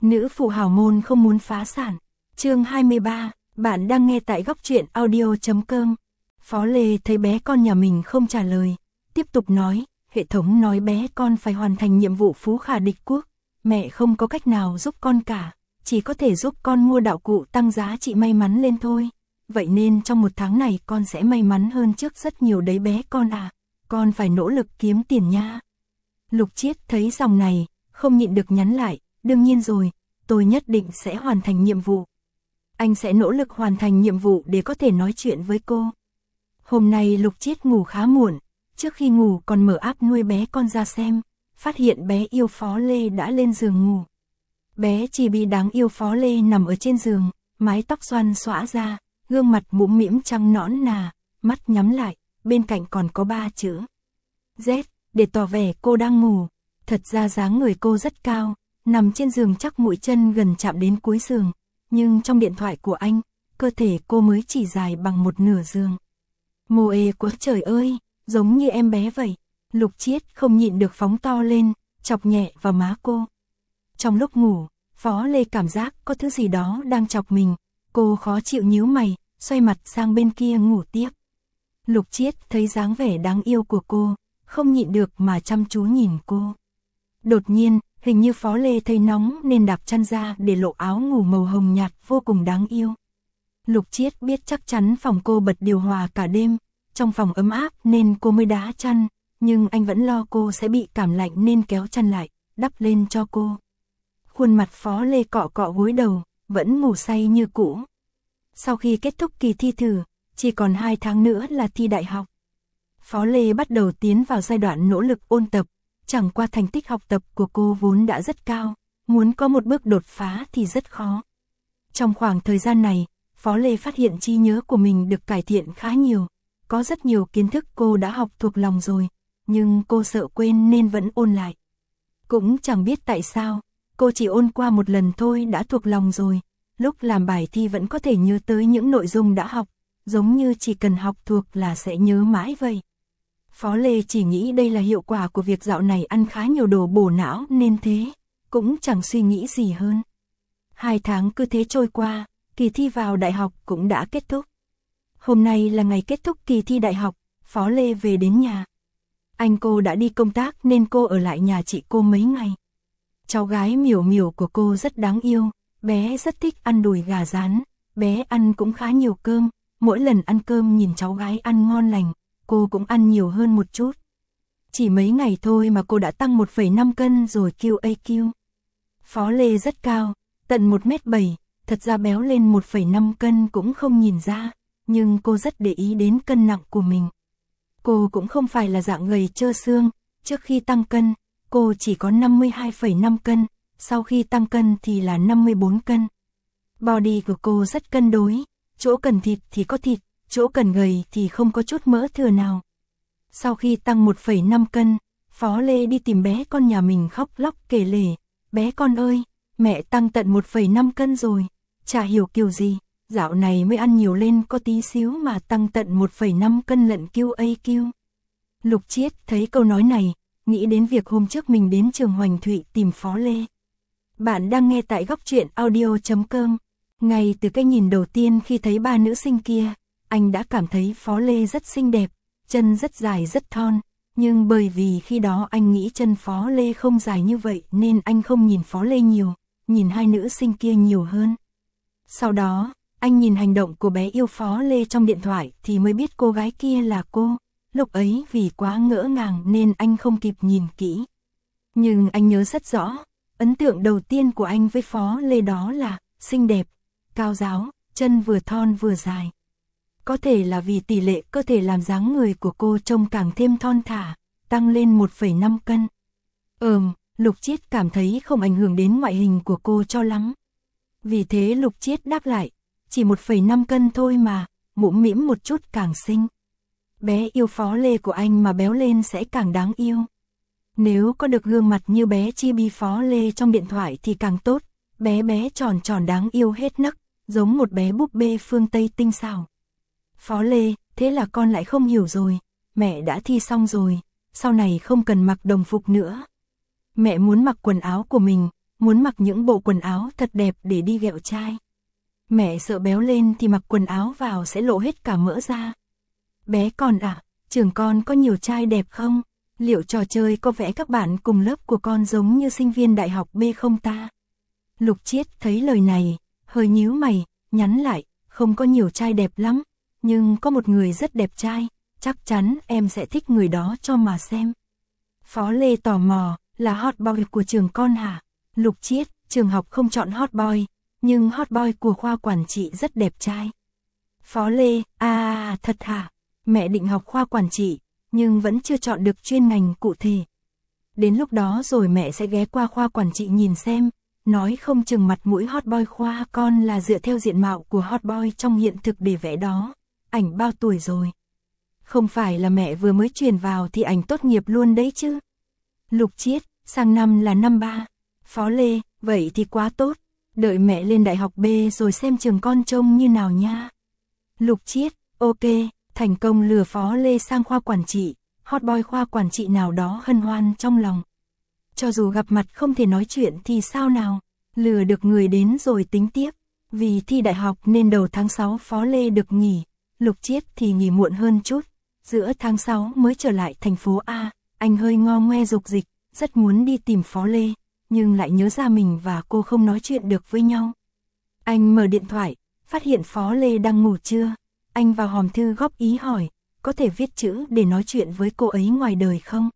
Nữ phụ hào môn không muốn phá sản. Chương 23, bạn đang nghe tại góc truyện audio.com. Phó Lê thấy bé con nhà mình không trả lời, tiếp tục nói, hệ thống nói bé con phải hoàn thành nhiệm vụ phú khả địch quốc, mẹ không có cách nào giúp con cả, chỉ có thể giúp con mua đạo cụ tăng giá trị may mắn lên thôi. Vậy nên trong 1 tháng này con sẽ may mắn hơn trước rất nhiều đấy bé con à, con phải nỗ lực kiếm tiền nha. Lục Chiết thấy dòng này, không nhịn được nhắn lại, đương nhiên rồi, tôi nhất định sẽ hoàn thành nhiệm vụ. Anh sẽ nỗ lực hoàn thành nhiệm vụ để có thể nói chuyện với cô. Hôm nay Lục Chiết ngủ khá muộn, trước khi ngủ còn mở app nuôi bé con ra xem, phát hiện bé yêu Phó Lê đã lên giường ngủ. Bé chỉ bị đáng yêu Phó Lê nằm ở trên giường, mái tóc xoăn xõa ra, gương mặt mũm mĩm trắng nõn nà, mắt nhắm lại, bên cạnh còn có 3 chữ Z, để tỏ vẻ cô đang ngủ. Thật ra dáng người cô rất cao, nằm trên giường chắc mũi chân gần chạm đến cuối giường, nhưng trong điện thoại của anh, cơ thể cô mới chỉ dài bằng 1/2 giường. Mô ê quá trời ơi, giống như em bé vậy. Lục Chiết không nhịn được phóng to lên, chọc nhẹ vào má cô. Trong lúc ngủ, Phó Lê cảm giác có thứ gì đó đang chọc mình, cô khó chịu nhíu mày, xoay mặt sang bên kia ngủ tiếp. Lục Chiết thấy dáng vẻ đáng yêu của cô, không nhịn được mà chăm chú nhìn cô. Đột nhiên, hình như Phó Lê thấy nóng nên đạp chăn ra để lộ áo ngủ màu hồng nhạt vô cùng đáng yêu. Lục Chiết biết chắc chắn phòng cô bật điều hòa cả đêm, trong phòng ấm áp nên cô mới đá chăn, nhưng anh vẫn lo cô sẽ bị cảm lạnh nên kéo chăn lại, đắp lên cho cô. Khuôn mặt Phó Lê cọ cọ gối đầu, vẫn ngủ say như cũ. Sau khi kết thúc kỳ thi thử, chỉ còn 2 tháng nữa là thi đại học. Phó Lê bắt đầu tiến vào giai đoạn nỗ lực ôn tập, chẳng qua thành tích học tập của cô vốn đã rất cao, muốn có một bước đột phá thì rất khó. Trong khoảng thời gian này, Phó Lê phát hiện trí nhớ của mình được cải thiện khá nhiều, có rất nhiều kiến thức cô đã học thuộc lòng rồi, nhưng cô sợ quên nên vẫn ôn lại. Cũng chẳng biết tại sao, cô chỉ ôn qua 1 lần thôi đã thuộc lòng rồi, lúc làm bài thi vẫn có thể nhớ tới những nội dung đã học, giống như chỉ cần học thuộc là sẽ nhớ mãi vậy. Phó Lê chỉ nghĩ đây là hiệu quả của việc dạo này ăn khá nhiều đồ bổ não nên thế, cũng chẳng suy nghĩ gì hơn. 2 tháng cứ thế trôi qua, kỳ thi vào đại học cũng đã kết thúc. Hôm nay là ngày kết thúc kỳ thi đại học, Phó Lê về đến nhà. Anh cô đã đi công tác nên cô ở lại nhà chị cô mấy ngày. Cháu gái Miểu Miểu của cô rất đáng yêu, bé rất thích ăn đùi gà rán, bé ăn cũng khá nhiều cơm, mỗi lần ăn cơm nhìn cháu gái ăn ngon lành, cô cũng ăn nhiều hơn một chút. Chỉ mấy ngày thôi mà cô đã tăng 1,5 cân rồi QAQ. Phó Lê rất cao, tận 1m7, thật ra béo lên 1,5 cân cũng không nhìn ra, nhưng cô rất để ý đến cân nặng của mình. Cô cũng không phải là dạng gầy trơ xương, trước khi tăng cân, cô chỉ có 52,5 cân, sau khi tăng cân thì là 54 cân. Body của cô rất cân đối, chỗ cần thịt thì có thịt, chỗ cần gầy thì không có chút mỡ thừa nào. Sau khi tăng 1,5 cân, Phó Lê đi tìm bé con nhà mình khóc lóc kể lể, bé con ơi, mẹ tăng tận 1,5 cân rồi, chả hiểu kiểu gì, dạo này mới ăn nhiều lên có tí xíu mà tăng tận 1,5 cân lận QAQ. Lục Chiết thấy câu nói này, nghĩ đến việc hôm trước mình đến trường Hoành Thụy tìm Phó Lê. Bạn đang nghe tại góc truyện audio.com. Ngay từ cái nhìn đầu tiên khi thấy 3 nữ sinh kia, anh đã cảm thấy Phó Lê rất xinh đẹp, chân rất dài rất thon, nhưng bởi vì khi đó anh nghĩ chân Phó Lê không dài như vậy nên anh không nhìn Phó Lê nhiều, nhìn 2 nữ sinh kia nhiều hơn. Sau đó, anh nhìn hành động của bé yêu Phó Lê trong điện thoại thì mới biết cô gái kia là cô, lúc ấy vì quá ngỡ ngàng nên anh không kịp nhìn kỹ. Nhưng anh nhớ rất rõ, ấn tượng đầu tiên của anh với Phó Lê đó là xinh đẹp, cao ráo, chân vừa thon vừa dài. Có thể là vì tỷ lệ cơ thể làm dáng người của cô trông càng thêm thon thả, tăng lên 1,5 cân. Lục Chiết cảm thấy không ảnh hưởng đến ngoại hình của cô cho lắm. Vì thế Lục Chiết đáp lại, chỉ 1,5 cân thôi mà, mũm mĩm một chút càng xinh. Bé yêu Phó Lê của anh mà béo lên sẽ càng đáng yêu. Nếu có được gương mặt như bé Chibi Phó Lê trong điện thoại thì càng tốt, bé bé tròn tròn đáng yêu hết nấc, giống một bé búp bê phương Tây tinh xảo. Phó Lê, thế là con lại không hiểu rồi, mẹ đã thi xong rồi, sau này không cần mặc đồng phục nữa. Mẹ muốn mặc quần áo của mình, muốn mặc những bộ quần áo thật đẹp để đi ghẹo trai. Mẹ sợ béo lên thì mặc quần áo vào sẽ lộ hết cả mỡ ra. Bé con à, trường con có nhiều trai đẹp không? Liệu trò chơi có vẽ các bạn cùng lớp của con giống như sinh viên đại học B không ta? Lục Chiết thấy lời này, hơi nhíu mày, nhắn lại, không có nhiều trai đẹp lắm, nhưng có một người rất đẹp trai, chắc chắn em sẽ thích người đó cho mà xem. Phó Lê tò mò, là hot boy của trường con hả? Lục Chiết, trường học không chọn hot boy, nhưng hot boy của khoa quản trị rất đẹp trai. Phó Lê, thật hả? Mẹ định học khoa quản trị, nhưng vẫn chưa chọn được chuyên ngành cụ thể. Đến lúc đó rồi mẹ sẽ ghé qua khoa quản trị nhìn xem, nói không chừng mặt mũi hot boy khoa con là dựa theo diện mạo của hot boy trong hiện thực để vẽ đó. Ảnh bao tuổi rồi? Không phải là mẹ vừa mới truyền vào thì ảnh tốt nghiệp luôn đấy chứ? Lục Chiết, sang năm là năm 3. Phó Lê, vậy thì quá tốt, đợi mẹ lên đại học B rồi xem trường con trông như nào nha. Lục Chiết, ok, thành công lừa Phó Lê sang khoa quản trị, hot boy khoa quản trị nào đó hân hoan trong lòng. Cho dù gặp mặt không thể nói chuyện thì sao nào, lừa được người đến rồi tính tiếp. Vì thi đại học nên đầu tháng 6 Phó Lê được nghỉ, Lục Chiết thì nghỉ muộn hơn chút, giữa tháng 6 mới trở lại thành phố A. Anh hơi ngo ngoe dục dịch, rất muốn đi tìm Phó Lê, nhưng lại nhớ ra mình và cô không nói chuyện được với nhau. Anh mở điện thoại, phát hiện Phó Lê đang ngủ trưa. Anh vào hòm thư góp ý hỏi, có thể viết chữ để nói chuyện với cô ấy ngoài đời không?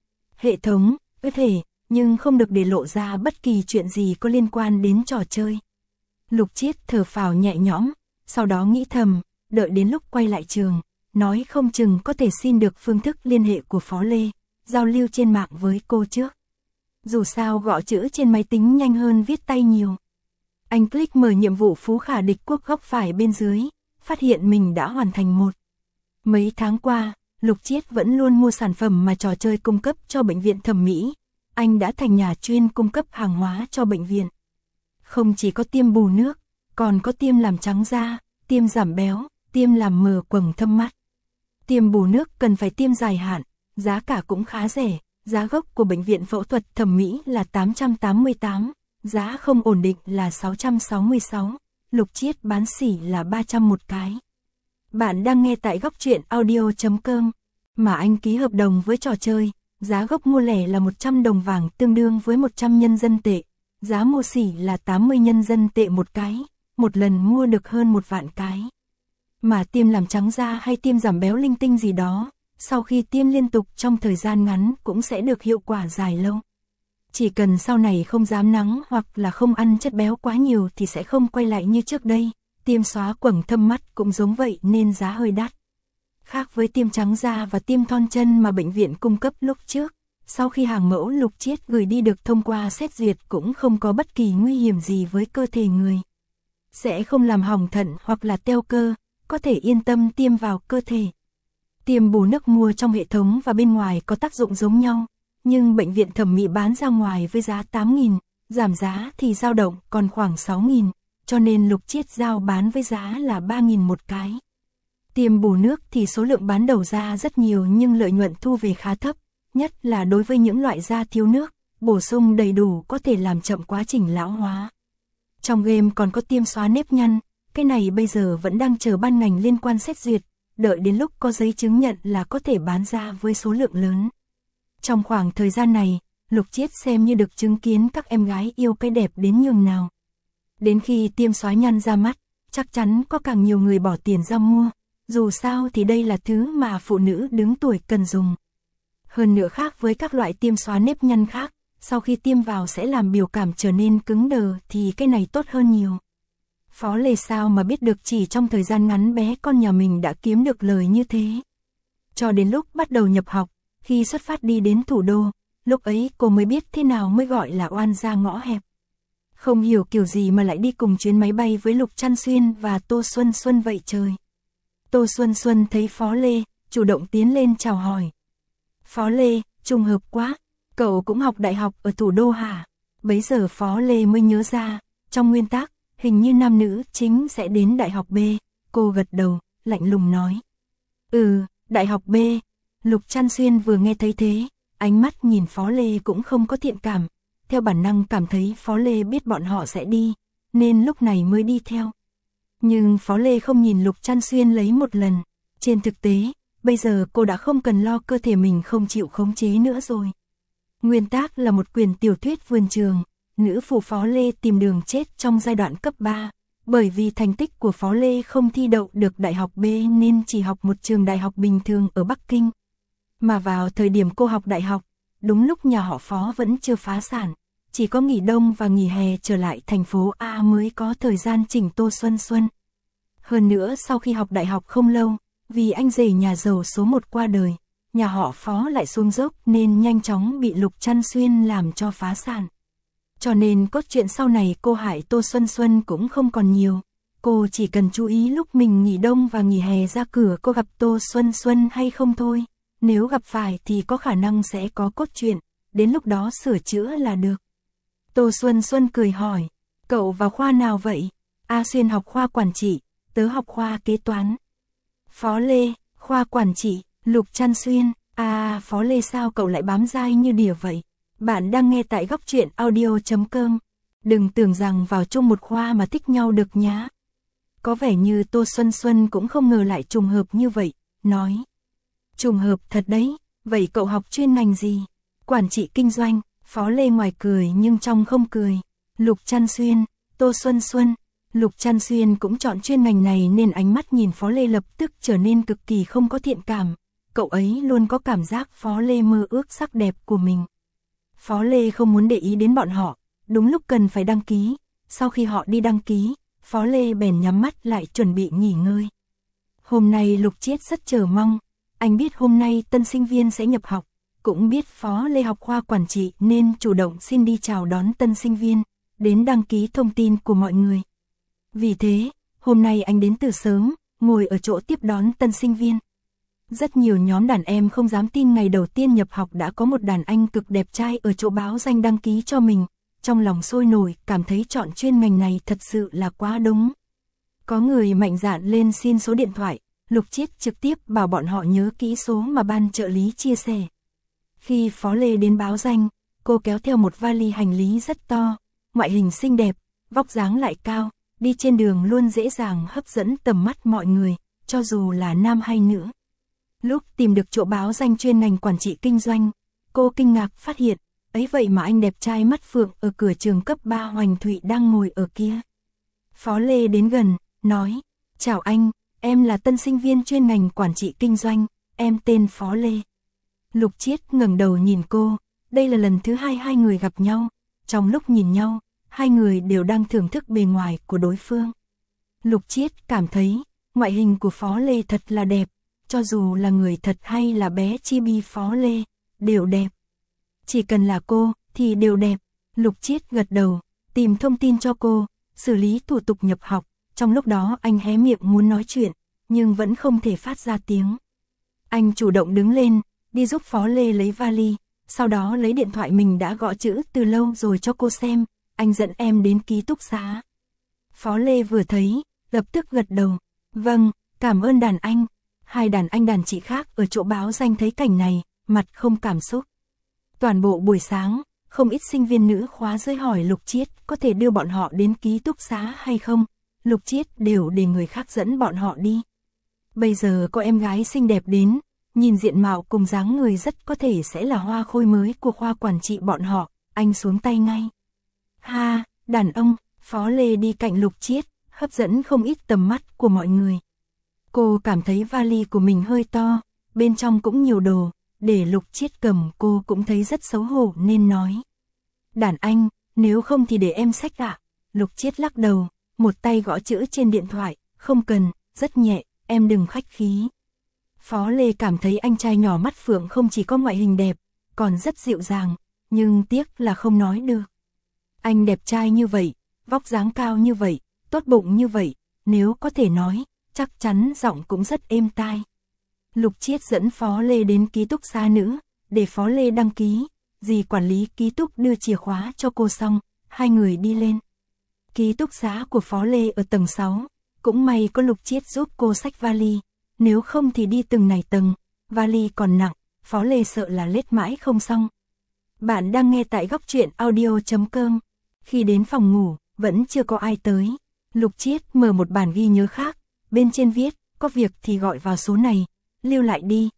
Hệ thống, có thể, nhưng không được để lộ ra bất kỳ chuyện gì có liên quan đến trò chơi. Lục Chiết thở phào nhẹ nhõm, sau đó nghĩ thầm, đợi đến lúc quay lại trường, nói không chừng có thể xin được phương thức liên hệ của Phó Lê, giao lưu trên mạng với cô trước. Dù sao gõ chữ trên máy tính nhanh hơn viết tay nhiều. Anh click mở nhiệm vụ Phú Khả Địch Quốc góc phải bên dưới, phát hiện mình đã hoàn thành một. Mấy tháng qua, Lục Chiết vẫn luôn mua sản phẩm mà trò chơi cung cấp cho bệnh viện thẩm mỹ. Anh đã thành nhà chuyên cung cấp hàng hóa cho bệnh viện. Không chỉ có tiêm bù nước, còn có tiêm làm trắng da, tiêm giảm béo, tiêm làm mờ quầng thâm mắt. Tiêm bù nước cần phải tiêm dài hạn, giá cả cũng khá rẻ. Giá gốc của bệnh viện phẫu thuật thẩm mỹ là 888, giá không ổn định là 666, Lục Chiết bán sỉ là 300 một cái. Bạn đang nghe tại góc truyện audio.com, mà anh ký hợp đồng với trò chơi, giá gốc mua lẻ là 100 đồng vàng tương đương với 100 nhân dân tệ, giá mua sỉ là 80 nhân dân tệ một cái, một lần mua được hơn 1 vạn cái. Mà tiêm làm trắng da hay tiêm giảm béo linh tinh gì đó, sau khi tiêm liên tục trong thời gian ngắn cũng sẽ được hiệu quả dài lâu. Chỉ cần sau này không dám nắng hoặc là không ăn chất béo quá nhiều thì sẽ không quay lại như trước đây. Tiêm xóa quầng thâm mắt cũng giống vậy nên giá hơi đắt. Khác với tiêm trắng da và tiêm thon chân mà bệnh viện cung cấp lúc trước, sau khi hàng mẫu Lục Chiết gửi đi được thông qua xét duyệt cũng không có bất kỳ nguy hiểm gì với cơ thể người. Sẽ không làm hỏng thận hoặc là teo cơ, có thể yên tâm tiêm vào cơ thể. Tiêm bù nước mua trong hệ thống và bên ngoài có tác dụng giống nhau, nhưng bệnh viện thẩm mỹ bán ra ngoài với giá 8.000, giảm giá thì dao động còn khoảng 6.000, cho nên Lục Chiết giao bán với giá là 3.000 một cái. Tiêm bù nước thì số lượng bán đầu ra rất nhiều nhưng lợi nhuận thu về khá thấp, nhất là đối với những loại da thiếu nước, bổ sung đầy đủ có thể làm chậm quá trình lão hóa. Trong game còn có tiêm xóa nếp nhăn, cái này bây giờ vẫn đang chờ ban ngành liên quan xét duyệt, đợi đến lúc có giấy chứng nhận là có thể bán ra với số lượng lớn. Trong khoảng thời gian này, Lục Chiết xem như được chứng kiến các em gái yêu cái đẹp đến nhường nào. Đến khi tiêm xóa nhăn ra mắt, chắc chắn có càng nhiều người bỏ tiền ra mua, dù sao thì đây là thứ mà phụ nữ đứng tuổi cần dùng. Hơn nữa khác với các loại tiêm xóa nếp nhăn khác, sau khi tiêm vào sẽ làm biểu cảm trở nên cứng đờ thì cái này tốt hơn nhiều. Phó Lê sao mà biết được chỉ trong thời gian ngắn bé con nhà mình đã kiếm được lời như thế. Cho đến lúc bắt đầu nhập học, khi xuất phát đi đến thủ đô, lúc ấy cô mới biết thế nào mới gọi là oan gia ngõ hẹp. Không hiểu kiểu gì mà lại đi cùng chuyến máy bay với Lục Trăn Xuyên và Tô Xuân Xuân vậy trời. Tô Xuân Xuân thấy Phó Lê, chủ động tiến lên chào hỏi. Phó Lê, trùng hợp quá, cậu cũng học đại học ở thủ đô hả? Bấy giờ Phó Lê mới nhớ ra, trong nguyên tắc, hình như nam nữ chính sẽ đến đại học B. Cô gật đầu, lạnh lùng nói. Đại học B. Lục Trăn Xuyên vừa nghe thấy thế, ánh mắt nhìn Phó Lê cũng không có thiện cảm. theo bản năng cảm thấy Phó Lê biết bọn họ sẽ đi, nên lúc này mới đi theo. Nhưng Phó Lê không nhìn Lục Trăn Xuyên lấy một lần. Trên thực tế, bây giờ cô đã không cần lo cơ thể mình không chịu khống chế nữa rồi. Nguyên tác là một quyển tiểu thuyết vườn trường, nữ phụ Phó Lê tìm đường chết trong giai đoạn cấp 3. Bởi vì thành tích của Phó Lê không thi đậu được đại học B nên chỉ học một trường đại học bình thường ở Bắc Kinh. Mà vào thời điểm cô học đại học, đúng lúc nhà họ Phó vẫn chưa phá sản, chỉ có nghỉ đông và nghỉ hè trở lại thành phố A mới có thời gian chỉnh Tô Xuân Xuân. Hơn nữa sau khi học đại học không lâu, vì anh rể nhà giàu số 1 qua đời, nhà họ Phó lại xuống dốc nên nhanh chóng bị Lục Trăn Xuyên làm cho phá sản. Cho nên cốt truyện sau này cô hại Tô Xuân Xuân cũng không còn nhiều. Cô chỉ cần chú ý lúc mình nghỉ đông và nghỉ hè ra cửa cô gặp Tô Xuân Xuân hay không thôi. Nếu gặp phải thì có khả năng sẽ có cốt truyện, đến lúc đó sửa chữa là được. Tô Xuân Xuân cười hỏi, cậu vào khoa nào vậy? A Xuyên học khoa quản trị, tớ học khoa kế toán. Phó Lê, khoa quản trị, Lục Trăn Xuyên, Phó Lê sao cậu lại bám dai như đỉa vậy? Bạn đang nghe tại góc truyện audio.com. Đừng tưởng rằng vào chung một khoa mà thích nhau được nhá. Có vẻ như Tô Xuân Xuân cũng không ngờ lại trùng hợp như vậy, nói. Trùng hợp thật đấy, vậy cậu học chuyên ngành gì? Quản trị kinh doanh, Phó Lê ngoài cười nhưng trong không cười. Lục Trăn Xuyên, Tô Xuân Xuân, Lục Trăn Xuyên cũng chọn chuyên ngành này nên ánh mắt nhìn Phó Lê lập tức trở nên cực kỳ không có thiện cảm. Cậu ấy luôn có cảm giác Phó Lê mơ ước sắc đẹp của mình. Phó Lê không muốn để ý đến bọn họ, đúng lúc cần phải đăng ký. Sau khi họ đi đăng ký, Phó Lê bèn nhắm mắt lại chuẩn bị nghỉ ngơi. Hôm nay Lục Chiết rất chờ mong. Anh biết hôm nay tân sinh viên sẽ nhập học, cũng biết Phó Lê học khoa quản trị nên chủ động xin đi chào đón tân sinh viên, đến đăng ký thông tin của mọi người. Vì thế, hôm nay anh đến từ sớm, ngồi ở chỗ tiếp đón tân sinh viên. Rất nhiều nhóm đàn em không dám tin ngày đầu tiên nhập học đã có một đàn anh cực đẹp trai ở chỗ báo danh đăng ký cho mình. Trong lòng sôi nổi, cảm thấy chọn chuyên ngành này thật sự là quá đúng. Có người mạnh dạn lên xin số điện thoại, Lục Chiết trực tiếp bảo bọn họ nhớ kỹ số mà ban trợ lý chia sẻ. Khi Phó Lê đến báo danh, cô kéo theo một vali hành lý rất to, ngoại hình xinh đẹp, vóc dáng lại cao, đi trên đường luôn dễ dàng hấp dẫn tầm mắt mọi người, cho dù là nam hay nữ. Lúc tìm được chỗ báo danh chuyên ngành quản trị kinh doanh, cô kinh ngạc phát hiện, ấy vậy mà anh đẹp trai mắt phượng ở cửa trường cấp 3 Hoành Thụy đang ngồi ở kia. Phó Lê đến gần, nói, chào anh, em là tân sinh viên chuyên ngành quản trị kinh doanh, em tên Phó Lê. Lục Chiết ngẩng đầu nhìn cô, đây là lần thứ hai người gặp nhau, trong lúc nhìn nhau, hai người đều đang thưởng thức bề ngoài của đối phương. Lục Chiết cảm thấy, ngoại hình của Phó Lê thật là đẹp, cho dù là người thật hay là bé chibi Phó Lê, đều đẹp. Chỉ cần là cô, thì đều đẹp. Lục Chiết gật đầu, tìm thông tin cho cô, xử lý thủ tục nhập học. Trong lúc đó anh hé miệng muốn nói chuyện, nhưng vẫn không thể phát ra tiếng. Anh chủ động đứng lên, đi giúp Phó Lê lấy vali, sau đó lấy điện thoại mình đã gõ chữ từ lâu rồi cho cô xem, anh dẫn em đến ký túc xá. Phó Lê vừa thấy, lập tức gật đầu, vâng, cảm ơn đàn anh. Hai đàn anh đàn chị khác ở chỗ báo danh thấy cảnh này, mặt không cảm xúc. Toàn bộ buổi sáng, không ít sinh viên nữ khóa dưới hỏi Lục Chiết có thể đưa bọn họ đến ký túc xá hay không. Lục Chiết đều để người khác dẫn bọn họ đi. Bây giờ có em gái xinh đẹp đến, nhìn diện mạo cùng dáng người rất có thể sẽ là hoa khôi mới của khoa quản trị bọn họ, anh xuống tay ngay. Ha, đàn ông, Phó Lê đi cạnh Lục Chiết, hấp dẫn không ít tầm mắt của mọi người. Cô cảm thấy vali của mình hơi to, bên trong cũng nhiều đồ, để Lục Chiết cầm cô cũng thấy rất xấu hổ nên nói. Đàn anh, nếu không thì để em xách ạ. Lục Chiết lắc đầu, một tay gõ chữ trên điện thoại, không cần, rất nhẹ, em đừng khách khí. Phó Lê cảm thấy anh trai nhỏ mắt phượng không chỉ có ngoại hình đẹp, còn rất dịu dàng, nhưng tiếc là không nói được. Anh đẹp trai như vậy, vóc dáng cao như vậy, tốt bụng như vậy, nếu có thể nói, chắc chắn giọng cũng rất êm tai. Lục Chiết dẫn Phó Lê đến ký túc xá nữ, để Phó Lê đăng ký, dì quản lý ký túc đưa chìa khóa cho cô xong, hai người đi lên. Ký túc xá của Phó Lê ở tầng 6, cũng may có Lục Chiết giúp cô xách vali, nếu không thì đi từng này tầng, vali còn nặng, Phó Lê sợ là lết mãi không xong. Bạn đang nghe tại góc truyện audio.com. Khi đến phòng ngủ, vẫn chưa có ai tới. Lục Chiết mở một bản ghi nhớ khác, bên trên viết, có việc thì gọi vào số này, lưu lại đi,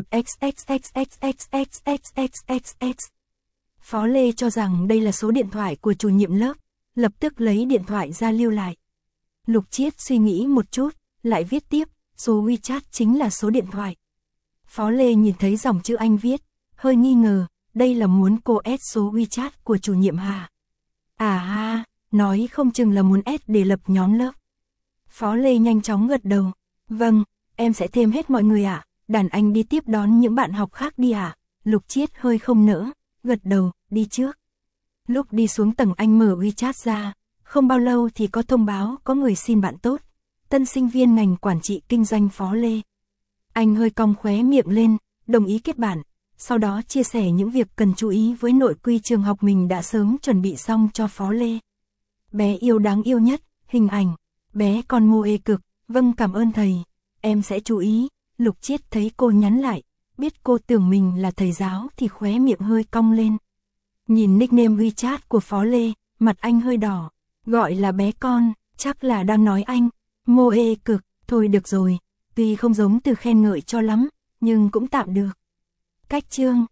1xxxxxxxxxxx. Phó Lê cho rằng đây là số điện thoại của chủ nhiệm lớp, lập tức lấy điện thoại ra lưu lại. Lục Chiết suy nghĩ một chút, lại viết tiếp, số WeChat chính là số điện thoại. Phó Lê nhìn thấy dòng chữ anh viết, hơi nghi ngờ, đây là muốn cô add số WeChat của chủ nhiệm Hà. À ha, nói không chừng là muốn add để lập nhóm lớp. Phó Lê nhanh chóng gật đầu, vâng, em sẽ thêm hết mọi người ạ, đàn anh đi tiếp đón những bạn học khác đi ạ. Lục Chiết hơi không nỡ, gật đầu, đi trước. Lúc đi xuống tầng anh mở WeChat ra, không bao lâu thì có thông báo có người xin bạn tốt, tân sinh viên ngành quản trị kinh doanh Phó Lê. Anh hơi cong khóe miệng lên, đồng ý kết bạn, sau đó chia sẻ những việc cần chú ý với nội quy trường học mình đã sớm chuẩn bị xong cho Phó Lê. Bé yêu đáng yêu nhất, hình ảnh, bé con mô ê cực, vâng cảm ơn thầy, em sẽ chú ý. Lục Chiết thấy cô nhắn lại, biết cô tưởng mình là thầy giáo thì khóe miệng hơi cong lên. Nhìn nickname WeChat của Phó Lê, mặt anh hơi đỏ, gọi là bé con, chắc là đang nói anh, mô ê cực, thôi được rồi, tuy không giống từ khen ngợi cho lắm, nhưng cũng tạm được. Cách chương